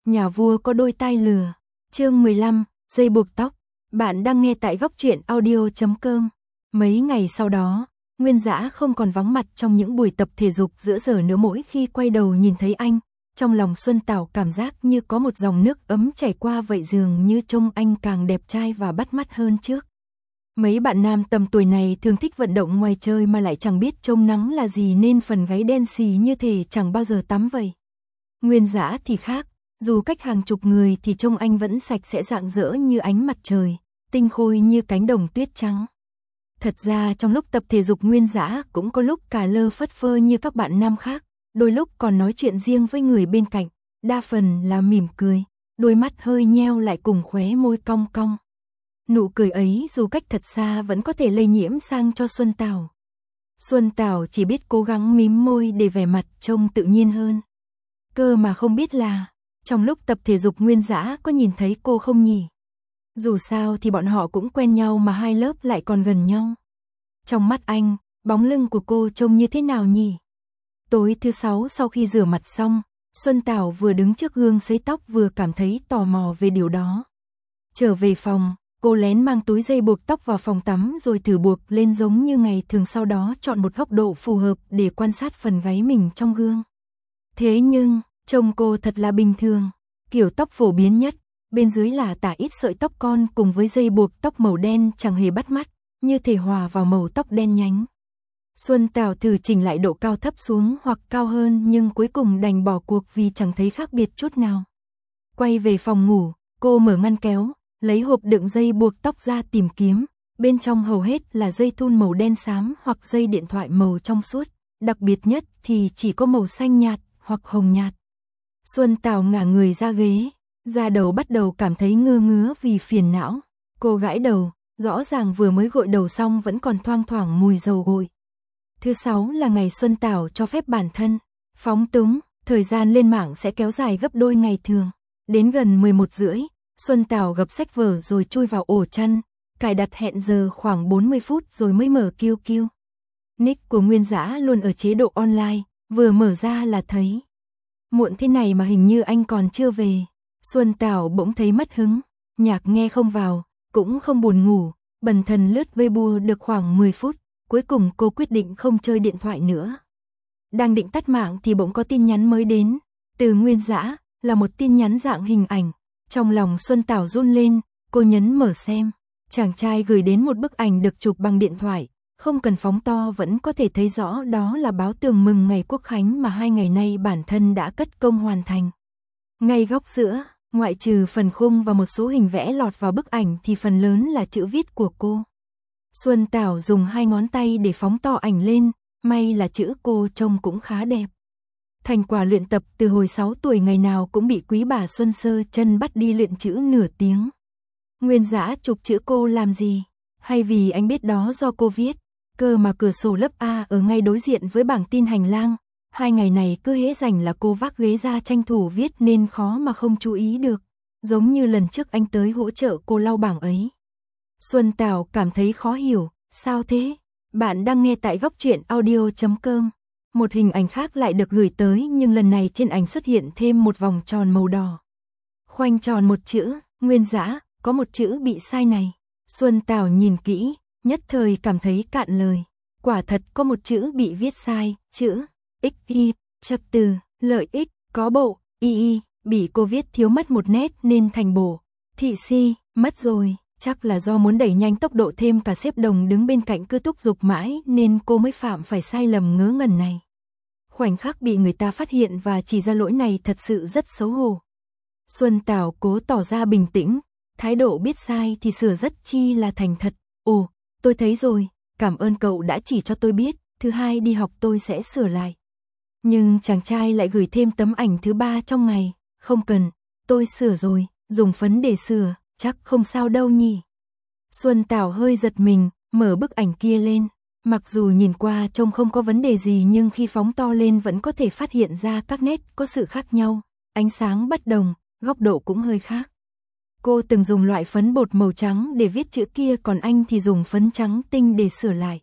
Nhà vua có đôi tai lừa. Chương 15, dây buộc tóc. Bạn đang nghe tại góc truyện audio.com. Mấy ngày sau đó, Nguyên Dã không còn vắng mặt trong những buổi tập thể dục giữa giờ nữa. Mỗi khi quay đầu nhìn thấy anh, trong lòng Xuân Tảo cảm giác như có một dòng nước ấm chảy qua vậy, dường như trông anh càng đẹp trai và bắt mắt hơn trước. Mấy bạn nam tầm tuổi này thường thích vận động ngoài trời mà lại chẳng biết trông nắng là gì nên phần gáy đen xì như thể chẳng bao giờ tắm vậy. Nguyên Dã thì khác, dù cách hàng chục người thì trông anh vẫn sạch sẽ rạng rỡ như ánh mặt trời, tinh khôi như cánh đồng tuyết trắng. Thật ra trong lúc tập thể dục Nguyên Dã cũng có lúc cà lơ phất phơ như các bạn nam khác, đôi lúc còn nói chuyện riêng với người bên cạnh, đa phần là mỉm cười, đôi mắt hơi nheo lại cùng khóe môi cong cong. Nụ cười ấy dù cách thật xa vẫn có thể lây nhiễm sang cho Xuân Tảo. Xuân Tảo chỉ biết cố gắng mím môi để vẻ mặt trông tự nhiên hơn. Cơ mà không biết là, trong lúc tập thể dục Nguyên Dã có nhìn thấy cô không nhỉ? Dù sao thì bọn họ cũng quen nhau mà hai lớp lại còn gần nhau. Trong mắt anh, bóng lưng của cô trông như thế nào nhỉ? Tối thứ Sáu sau khi rửa mặt xong, Xuân Tảo vừa đứng trước gương sấy tóc vừa cảm thấy tò mò về điều đó. Trở về phòng, cô lén mang túi dây buộc tóc vào phòng tắm rồi thử buộc lên giống như ngày thường, sau đó chọn một góc độ phù hợp để quan sát phần gáy mình trong gương. Thế nhưng, trông cô thật là bình thường, kiểu tóc phổ biến nhất, bên dưới là tả ít sợi tóc con cùng với dây buộc tóc màu đen chẳng hề bắt mắt, như thể hòa vào màu tóc đen nhánh. Xuân Tảo thử chỉnh lại độ cao thấp xuống hoặc cao hơn nhưng cuối cùng đành bỏ cuộc vì chẳng thấy khác biệt chút nào. Quay về phòng ngủ, cô mở ngăn kéo, lấy hộp đựng dây buộc tóc ra tìm kiếm, bên trong hầu hết là dây thun màu đen xám hoặc dây điện thoại màu trong suốt, đặc biệt nhất thì chỉ có màu xanh nhạt hoặc hồng nhạt. Xuân Tảo ngả người ra ghế, da đầu bắt đầu cảm thấy ngơ ngứa vì phiền não. Cô gãi đầu, rõ ràng vừa mới gội đầu xong vẫn còn thoang thoảng mùi dầu gội. Thứ Sáu là ngày Xuân Tảo cho phép bản thân phóng túng, thời gian lên mạng sẽ kéo dài gấp đôi ngày thường. Đến gần 11h30, Xuân Tảo gập sách vở rồi chui vào ổ chăn, cài đặt hẹn giờ khoảng 40 phút rồi mới mở QQ. Nick của Nguyên Dã luôn ở chế độ online, vừa mở ra là thấy. Muộn thế này mà hình như anh còn chưa về. Xuân Tảo bỗng thấy mất hứng, nhạc nghe không vào, cũng không buồn ngủ, bần thần lướt Weibo được khoảng 10 phút, cuối cùng cô quyết định không chơi điện thoại nữa. Đang định tắt mạng thì bỗng có tin nhắn mới đến, từ Nguyên Dã, là một tin nhắn dạng hình ảnh. Trong lòng Xuân Tảo run lên, cô nhấn mở xem, chàng trai gửi đến một bức ảnh được chụp bằng điện thoại, không cần phóng to vẫn có thể thấy rõ đó là báo tường mừng ngày Quốc khánh mà 2 ngày nay bản thân đã cất công hoàn thành. Ngay góc giữa, ngoại trừ phần khung và một số hình vẽ lọt vào bức ảnh thì phần lớn là chữ viết của cô. Xuân Tảo dùng 2 ngón tay để phóng to ảnh lên, may là chữ cô trông cũng khá đẹp. Thành quả luyện tập từ hồi 6 tuổi ngày nào cũng bị quý bà Xuân Sơ chân bắt đi luyện chữ nửa tiếng. Nguyên Dã chụp chữ cô làm gì? Hay vì anh biết đó do cô viết? Cơ mà cửa sổ lớp A ở ngay đối diện với bảng tin hành lang. 2 ngày này cứ hễ rảnh là cô vác ghế ra tranh thủ viết nên khó mà không chú ý được. Giống như lần trước anh tới hỗ trợ cô lau bảng ấy. Xuân Tảo cảm thấy khó hiểu, sao thế? Bạn đang nghe tại góc truyện audio.com. Một hình ảnh khác lại được gửi tới nhưng lần này trên ảnh xuất hiện thêm một vòng tròn màu đỏ. Khoanh tròn một chữ, Nguyên Dã, có một chữ bị sai này. Xuân Tảo nhìn kỹ, nhất thời cảm thấy cạn lời. Quả thật có một chữ bị viết sai, chữ XY, chập từ, lợi ích, có bộ, y, bị cô viết thiếu mất một nét nên thành bổ. Thị si, mất rồi, chắc là do muốn đẩy nhanh tốc độ thêm cả xếp đồng đứng bên cạnh cứ thúc giục mãi nên cô mới phạm phải sai lầm ngớ ngẩn này. Khoảnh khắc bị người ta phát hiện và chỉ ra lỗi này thật sự rất xấu hổ. Xuân Tảo cố tỏ ra bình tĩnh, thái độ biết sai thì sửa rất chi là thành thật. Ồ, tôi thấy rồi, cảm ơn cậu đã chỉ cho tôi biết, thứ hai đi học tôi sẽ sửa lại. Nhưng chàng trai lại gửi thêm tấm ảnh thứ 3 trong ngày, không cần, tôi sửa rồi, dùng phấn để sửa, chắc không sao đâu nhỉ. Xuân Tảo hơi giật mình, mở bức ảnh kia lên, mặc dù nhìn qua trông không có vấn đề gì nhưng khi phóng to lên vẫn có thể phát hiện ra các nét có sự khác nhau, ánh sáng bất đồng, góc độ cũng hơi khác. Cô từng dùng loại phấn bột màu trắng để viết chữ kia còn anh thì dùng phấn trắng tinh để sửa lại.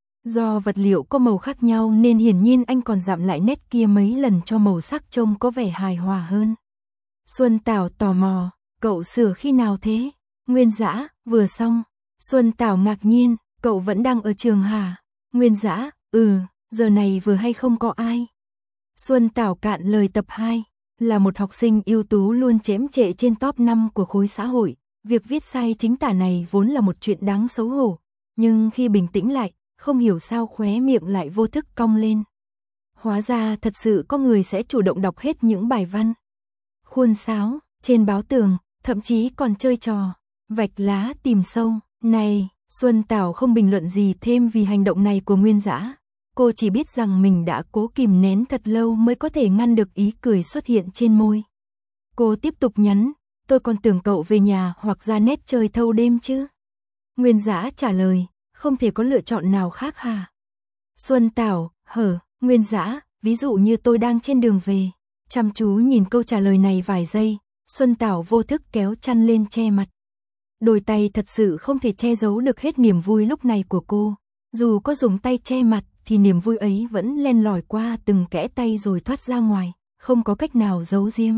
Do vật liệu có màu khác nhau nên hiển nhiên anh còn dặm lại nét kia mấy lần cho màu sắc trông có vẻ hài hòa hơn. Xuân Tảo tò mò, cậu sửa khi nào thế? Nguyên Dã, vừa xong. Xuân Tảo ngạc nhiên, cậu vẫn đang ở trường hả? Nguyên Dã, giờ này vừa hay không có ai. Xuân Tảo cạn lời. Tập 2, là một học sinh ưu tú luôn chễm chệ trên top 5 của khối xã hội. Việc viết sai chính tả này vốn là một chuyện đáng xấu hổ, nhưng khi bình tĩnh lại, không hiểu sao khóe miệng lại vô thức cong lên. Hóa ra thật sự có người sẽ chủ động đọc hết những bài văn khuôn sáo trên báo tường, thậm chí còn chơi trò vạch lá tìm sâu. Này, Xuân Tảo không bình luận gì thêm vì hành động này của Nguyên Dã. Cô chỉ biết rằng mình đã cố kìm nén thật lâu mới có thể ngăn được ý cười xuất hiện trên môi. Cô tiếp tục nhắn, tôi còn tưởng cậu về nhà hoặc ra nét chơi thâu đêm chứ. Nguyên Dã trả lời, không thể có lựa chọn nào khác hả? Xuân Tảo, Nguyên Dã, ví dụ như tôi đang trên đường về. Chăm chú nhìn câu trả lời này vài giây, Xuân Tảo vô thức kéo chăn lên che mặt. Đôi tay thật sự không thể che giấu được hết niềm vui lúc này của cô. Dù có dùng tay che mặt thì niềm vui ấy vẫn len lỏi qua từng kẽ tay rồi thoát ra ngoài, không có cách nào giấu giếm.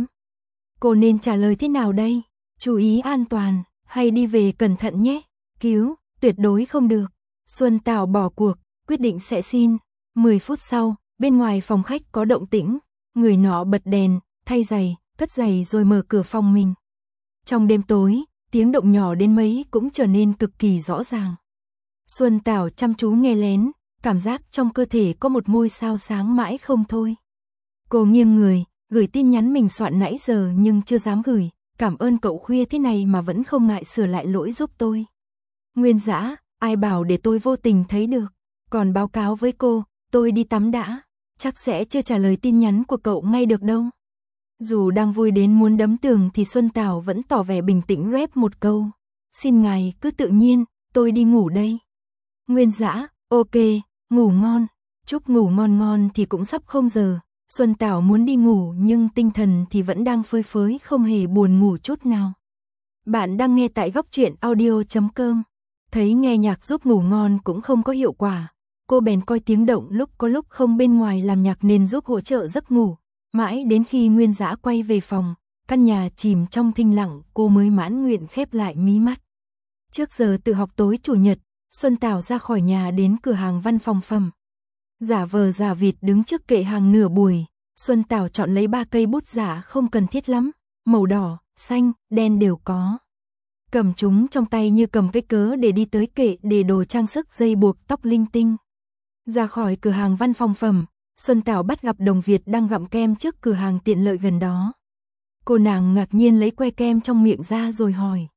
Cô nên trả lời thế nào đây? Chú ý an toàn, hay đi về cẩn thận nhé? Cứu, tuyệt đối không được. Xuân Tảo bỏ cuộc, quyết định sẽ xin. 10 phút sau, bên ngoài phòng khách có động tĩnh. Người nọ bật đèn, thay giày, cất giày rồi mở cửa phòng mình. Trong đêm tối, tiếng động nhỏ đến mấy cũng trở nên cực kỳ rõ ràng. Xuân Tảo chăm chú nghe lén, cảm giác trong cơ thể có một ngôi sao sáng mãi không thôi. Cô nghiêng người, gửi tin nhắn mình soạn nãy giờ nhưng chưa dám gửi. Cảm ơn cậu khuya thế này mà vẫn không ngại sửa lại lỗi giúp tôi. Nguyên Dã, ai bảo để tôi vô tình thấy được. Còn báo cáo với cô, tôi đi tắm đã. Chắc sẽ chưa trả lời tin nhắn của cậu ngay được đâu. Dù đang vui đến muốn đấm tường thì Xuân Tảo vẫn tỏ vẻ bình tĩnh rep một câu. Xin ngài cứ tự nhiên, tôi đi ngủ đây. Nguyên Dã, ok, ngủ ngon. Chúc ngủ ngon ngon thì cũng sắp 0 giờ. Xuân Tảo muốn đi ngủ nhưng tinh thần thì vẫn đang phơi phới không hề buồn ngủ chút nào. Bạn đang nghe tại Góc Truyện Audio.com. Thấy nghe nhạc giúp ngủ ngon cũng không có hiệu quả. Cô bèn coi tiếng động lúc có lúc không bên ngoài làm nhạc nên giúp hỗ trợ giấc ngủ. Mãi đến khi Nguyên Dã quay về phòng, căn nhà chìm trong thinh lặng, cô mới mãn nguyện khép lại mí mắt. Trước giờ tự học tối chủ nhật, Xuân Tảo ra khỏi nhà đến cửa hàng văn phòng phẩm. Giả vờ giả vịt đứng trước kệ hàng nửa buổi, Xuân Tảo chọn lấy 3 cây bút giả không cần thiết lắm, màu đỏ, xanh, đen đều có. Cầm chúng trong tay như cầm cái cớ để đi tới kệ để đồ trang sức dây buộc tóc linh tinh. Ra khỏi cửa hàng văn phòng phẩm, Xuân Tảo bắt gặp Đồng Việt đang gặm kem trước cửa hàng tiện lợi gần đó. Cô nàng ngạc nhiên lấy que kem trong miệng ra rồi hỏi.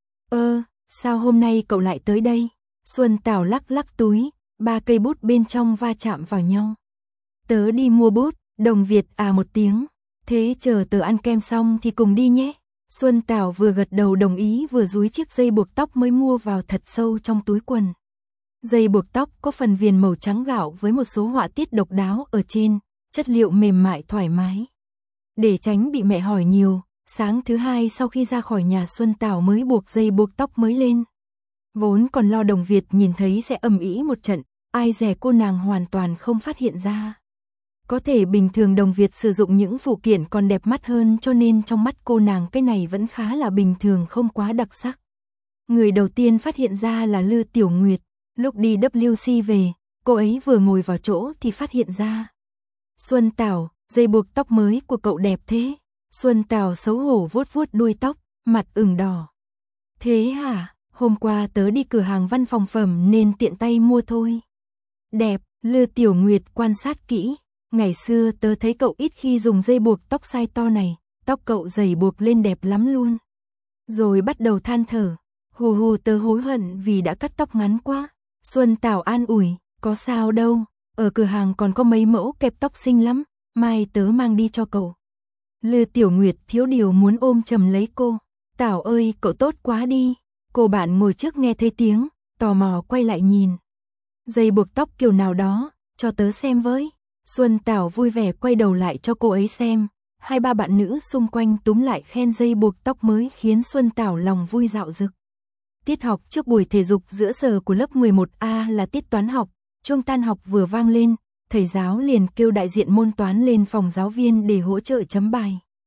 Sao hôm nay cậu lại tới đây? Xuân Tảo lắc lắc túi, 3 cây bút bên trong va chạm vào nhau. Tớ đi mua bút. Đồng Việt một tiếng. Thế chờ tớ ăn kem xong thì cùng đi nhé. Xuân Tảo vừa gật đầu đồng ý vừa dúi chiếc dây buộc tóc mới mua vào thật sâu trong túi quần. Dây buộc tóc có phần viền màu trắng gạo với một số họa tiết độc đáo ở trên, chất liệu mềm mại thoải mái. Để tránh bị mẹ hỏi nhiều, sáng thứ hai sau khi ra khỏi nhà Xuân Tảo mới buộc dây buộc tóc mới lên. Vốn còn lo Đồng Việt nhìn thấy sẽ ầm ĩ một trận, ai dè cô nàng hoàn toàn không phát hiện ra. Có thể bình thường Đồng Việt sử dụng những phụ kiện còn đẹp mắt hơn cho nên trong mắt cô nàng cái này vẫn khá là bình thường không quá đặc sắc. Người đầu tiên phát hiện ra là Lư Tiểu Nguyệt. Lúc đi WC về, cô ấy vừa ngồi vào chỗ thì phát hiện ra. Xuân Tảo, dây buộc tóc mới của cậu đẹp thế. Xuân Tảo xấu hổ vuốt vuốt đuôi tóc, mặt ửng đỏ. Thế hả, hôm qua tớ đi cửa hàng văn phòng phẩm nên tiện tay mua thôi. Đẹp, Lư Tiểu Nguyệt quan sát kỹ. Ngày xưa tớ thấy cậu ít khi dùng dây buộc tóc size to này, tóc cậu dày buộc lên đẹp lắm luôn. Rồi bắt đầu than thở, hù tớ hối hận vì đã cắt tóc ngắn quá. Xuân Tảo an ủi, có sao đâu, ở cửa hàng còn có mấy mẫu kẹp tóc xinh lắm, mai tớ mang đi cho cậu. Lư Tiểu Nguyệt thiếu điều muốn ôm chầm lấy cô. Tảo ơi, cậu tốt quá đi. Cô bạn ngồi trước nghe thấy tiếng, tò mò quay lại nhìn. Dây buộc tóc kiểu nào đó, cho tớ xem với. Xuân Tảo vui vẻ quay đầu lại cho cô ấy xem. 2-3 bạn nữ xung quanh túm lại khen dây buộc tóc mới khiến Xuân Tảo lòng vui dạo dực. Tiết học trước buổi thể dục giữa giờ của lớp 11A là tiết toán học. Chuông tan học vừa vang lên, thầy giáo liền kêu đại diện môn toán lên phòng giáo viên để hỗ trợ chấm bài.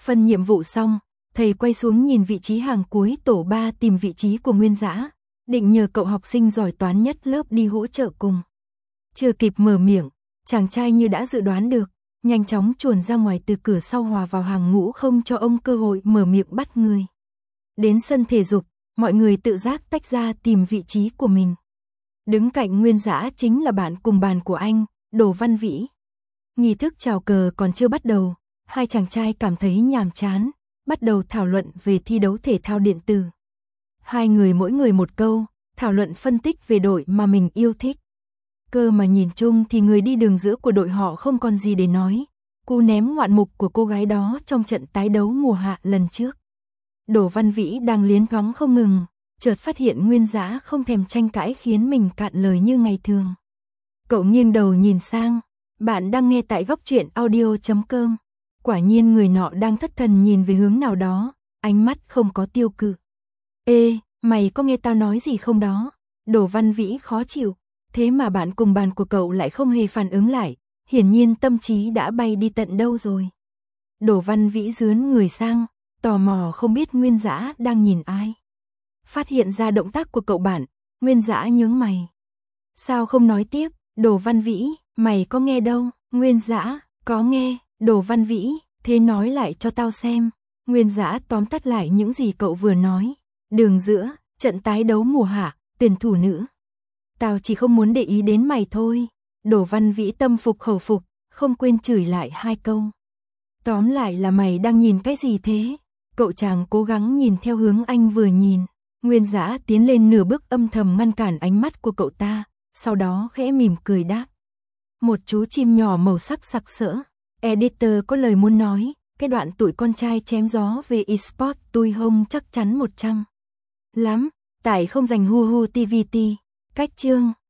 Phân nhiệm vụ xong, thầy quay xuống nhìn vị trí hàng cuối tổ 3 tìm vị trí của Nguyên Dã, định nhờ cậu học sinh giỏi toán nhất lớp đi hỗ trợ cùng. Chưa kịp mở miệng, chàng trai như đã dự đoán được, nhanh chóng chuồn ra ngoài từ cửa sau hòa vào hàng ngũ không cho ông cơ hội mở miệng bắt người. Đến sân thể dục, mọi người tự giác tách ra tìm vị trí của mình. Đứng cạnh Nguyên Dã chính là bạn cùng bàn của anh, Đỗ Văn Vĩ. Nghi thức chào cờ còn chưa bắt đầu, hai chàng trai cảm thấy nhàm chán, bắt đầu thảo luận về thi đấu thể thao điện tử. Hai người mỗi người một câu, thảo luận phân tích về đội mà mình yêu thích. Cơ mà nhìn chung thì người đi đường giữa của đội họ không còn gì để nói. Cú ném ngoạn mục của cô gái đó trong trận tái đấu mùa hạ lần trước. Đỗ Văn Vĩ đang liến thoáng không ngừng, chợt phát hiện Nguyên Dã không thèm tranh cãi khiến mình cạn lời như ngày thường. Cậu nghiêng đầu nhìn sang, bạn đang nghe tại góc truyện audio.com. Quả nhiên người nọ đang thất thần nhìn về hướng nào đó, ánh mắt không có tiêu cự. Ê, mày có nghe tao nói gì không đó? Đỗ Văn Vĩ khó chịu, thế mà bạn cùng bàn của cậu lại không hề phản ứng lại, hiển nhiên tâm trí đã bay đi tận đâu rồi. Đỗ Văn Vĩ dướn người sang, tò mò không biết Nguyên Dã đang nhìn ai. Phát hiện ra động tác của cậu bạn, Nguyên Dã nhướng mày. Sao không nói tiếp? Đỗ Văn Vĩ, mày có nghe đâu? Nguyên Dã, có nghe. Đỗ Văn Vĩ, thế nói lại cho tao xem. Nguyên Dã tóm tắt lại những gì cậu vừa nói. Đường giữa, trận tái đấu mùa hạ, tuyển thủ nữ. Tao chỉ không muốn để ý đến mày thôi. Đỗ Văn Vĩ tâm phục khẩu phục, không quên chửi lại hai câu. Tóm lại là mày đang nhìn cái gì thế? Cậu chàng cố gắng nhìn theo hướng anh vừa nhìn. Nguyên Dã tiến lên nửa bước âm thầm ngăn cản ánh mắt của cậu ta, sau đó khẽ mỉm cười đáp. Một chú chim nhỏ màu sắc sặc sỡ. Editor có lời muốn nói, cái đoạn tụi con trai chém gió về eSport tui hông chắc chắn 100. Lắm, tại không dành hu hu TVT. Cách chương.